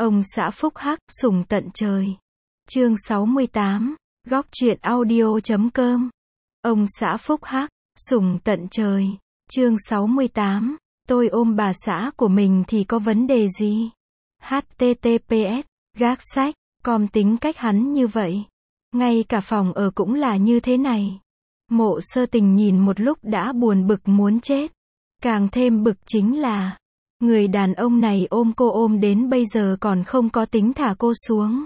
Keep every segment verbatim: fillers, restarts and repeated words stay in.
Ông xã phúc hắc, sủng tận trời. Chương sáu mươi tám, góc truyện audio chấm com. Ông xã phúc hắc, sủng tận trời. Chương sáu mươi tám, tôi ôm bà xã của mình thì có vấn đề gì? H T T P S, gác sách, com tính cách hắn như vậy. Ngay cả phòng ở cũng là như thế này. Mộ Sơ Tình nhìn một lúc đã buồn bực muốn chết. Càng thêm bực chính là, người đàn ông này ôm cô ôm đến bây giờ còn không có tính thả cô xuống.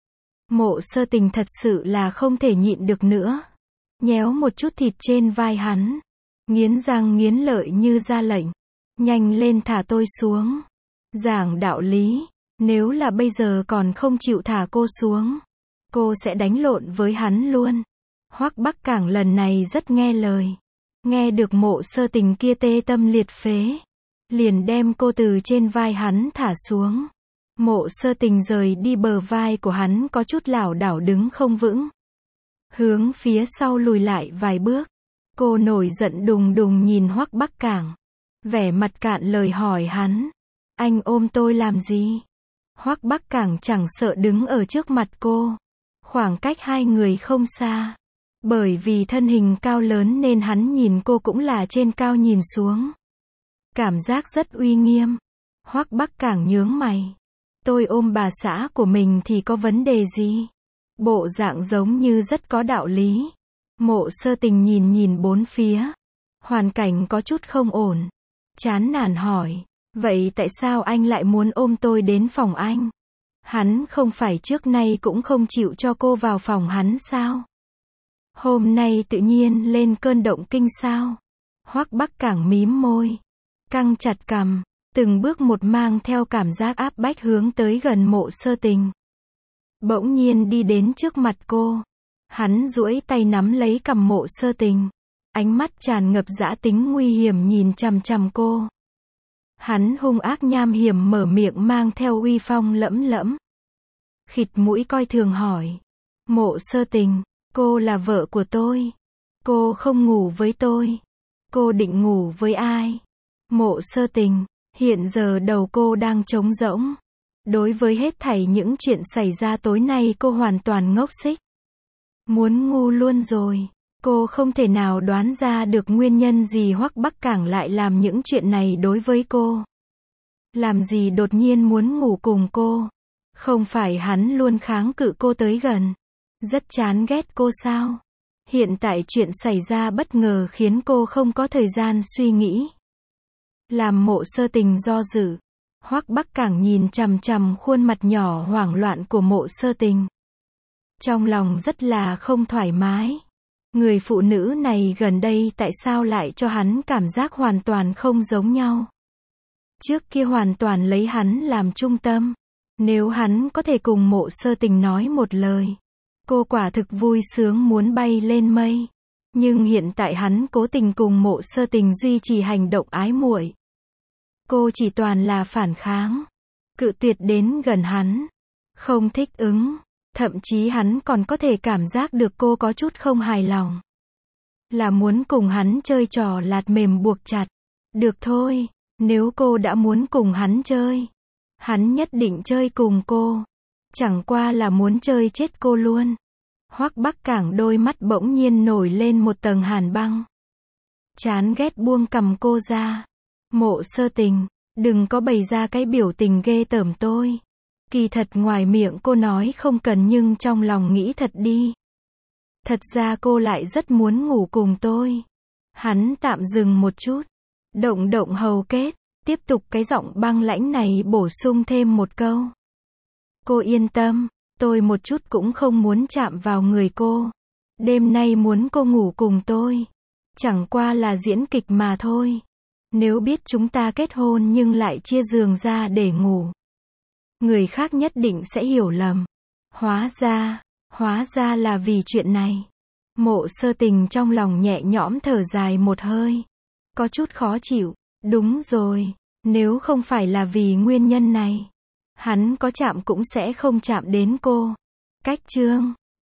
Mộ Sơ Tình thật sự là không thể nhịn được nữa. Nhéo một chút thịt trên vai hắn. Nghiến răng nghiến lợi như ra lệnh. Nhanh lên thả tôi xuống. Giảng đạo lý. Nếu là bây giờ còn không chịu thả cô xuống, cô sẽ đánh lộn với hắn luôn. Hoắc Bắc Cảng lần này rất nghe lời. Nghe được Mộ Sơ Tình kia tê tâm liệt phế, liền đem cô từ trên vai hắn thả xuống. Mộ Sơ Tình rời đi bờ vai của hắn có chút lảo đảo đứng không vững. Hướng phía sau lùi lại vài bước. Cô nổi giận đùng đùng nhìn Hoắc Bắc Cảng. Vẻ mặt cạn lời hỏi hắn. Anh ôm tôi làm gì? Hoắc Bắc Cảng chẳng sợ đứng ở trước mặt cô. Khoảng cách hai người không xa. Bởi vì thân hình cao lớn nên hắn nhìn cô cũng là trên cao nhìn xuống. Cảm giác rất uy nghiêm. Hoắc Bắc Cảng nhướng mày. Tôi ôm bà xã của mình thì có vấn đề gì? Bộ dạng giống như rất có đạo lý. Mộ Sơ Tình nhìn nhìn bốn phía. Hoàn cảnh có chút không ổn. Chán nản hỏi. Vậy tại sao anh lại muốn ôm tôi đến phòng anh? Hắn không phải trước nay cũng không chịu cho cô vào phòng hắn sao? Hôm nay tự nhiên lên cơn động kinh sao? Hoắc Bắc Cảng mím môi. Căng chặt cằm. Từng bước một mang theo cảm giác áp bách hướng tới gần Mộ Sơ Tình. Bỗng nhiên đi đến trước mặt cô. Hắn duỗi tay nắm lấy cằm Mộ Sơ Tình. Ánh mắt tràn ngập dã tính nguy hiểm nhìn chằm chằm cô. Hắn hung ác nham hiểm mở miệng mang theo uy phong lẫm lẫm. Khịt mũi coi thường hỏi. Mộ Sơ Tình, cô là vợ của tôi. Cô không ngủ với tôi. Cô định ngủ với ai? Mộ Sơ Tình, hiện giờ đầu cô đang trống rỗng. Đối với hết thảy những chuyện xảy ra tối nay cô hoàn toàn ngốc xích. Muốn ngu luôn rồi. Cô không thể nào đoán ra được nguyên nhân gì Hoắc Bắc Cảng lại làm những chuyện này đối với cô. Làm gì đột nhiên muốn ngủ cùng cô? Không phải hắn luôn kháng cự cô tới gần. Rất chán ghét cô sao? Hiện tại chuyện xảy ra bất ngờ khiến cô không có thời gian suy nghĩ. Làm Mộ Sơ Tình do dự. Hoắc Bắc Cảng nhìn chằm chằm khuôn mặt nhỏ hoảng loạn của Mộ Sơ Tình. Trong lòng rất là không thoải mái. Người phụ nữ này gần đây tại sao lại cho hắn cảm giác hoàn toàn không giống nhau. Trước kia hoàn toàn lấy hắn làm trung tâm. Nếu hắn có thể cùng Mộ Sơ Tình nói một lời, cô quả thực vui sướng muốn bay lên mây. Nhưng hiện tại hắn cố tình cùng Mộ Sơ Tình duy trì hành động ái muội. Cô chỉ toàn là phản kháng. Cự tuyệt đến gần hắn. Không thích ứng. Thậm chí hắn còn có thể cảm giác được cô có chút không hài lòng. Là muốn cùng hắn chơi trò lạt mềm buộc chặt. Được thôi, nếu cô đã muốn cùng hắn chơi, hắn nhất định chơi cùng cô. Chẳng qua là muốn chơi chết cô luôn. Hoắc Bắc Cảng đôi mắt bỗng nhiên nổi lên một tầng hàn băng. Chán ghét buông cằm cô ra. Mộ Sơ Tình, đừng có bày ra cái biểu tình ghê tởm tôi. Kỳ thật ngoài miệng cô nói không cần nhưng trong lòng nghĩ thật đi. Thật ra cô lại rất muốn ngủ cùng tôi. Hắn tạm dừng một chút. Động động hầu kết. Tiếp tục cái giọng băng lãnh này bổ sung thêm một câu. Cô yên tâm. Tôi một chút cũng không muốn chạm vào người cô. Đêm nay muốn cô ngủ cùng tôi. Chẳng qua là diễn kịch mà thôi. Nếu biết chúng ta kết hôn nhưng lại chia giường ra để ngủ, người khác nhất định sẽ hiểu lầm. Hóa ra, hóa ra là vì chuyện này. Mộ Sơ Tình trong lòng nhẹ nhõm thở dài một hơi. Có chút khó chịu. Đúng rồi, nếu không phải là vì nguyên nhân này, hắn có chạm cũng sẽ không chạm đến cô. Cách chương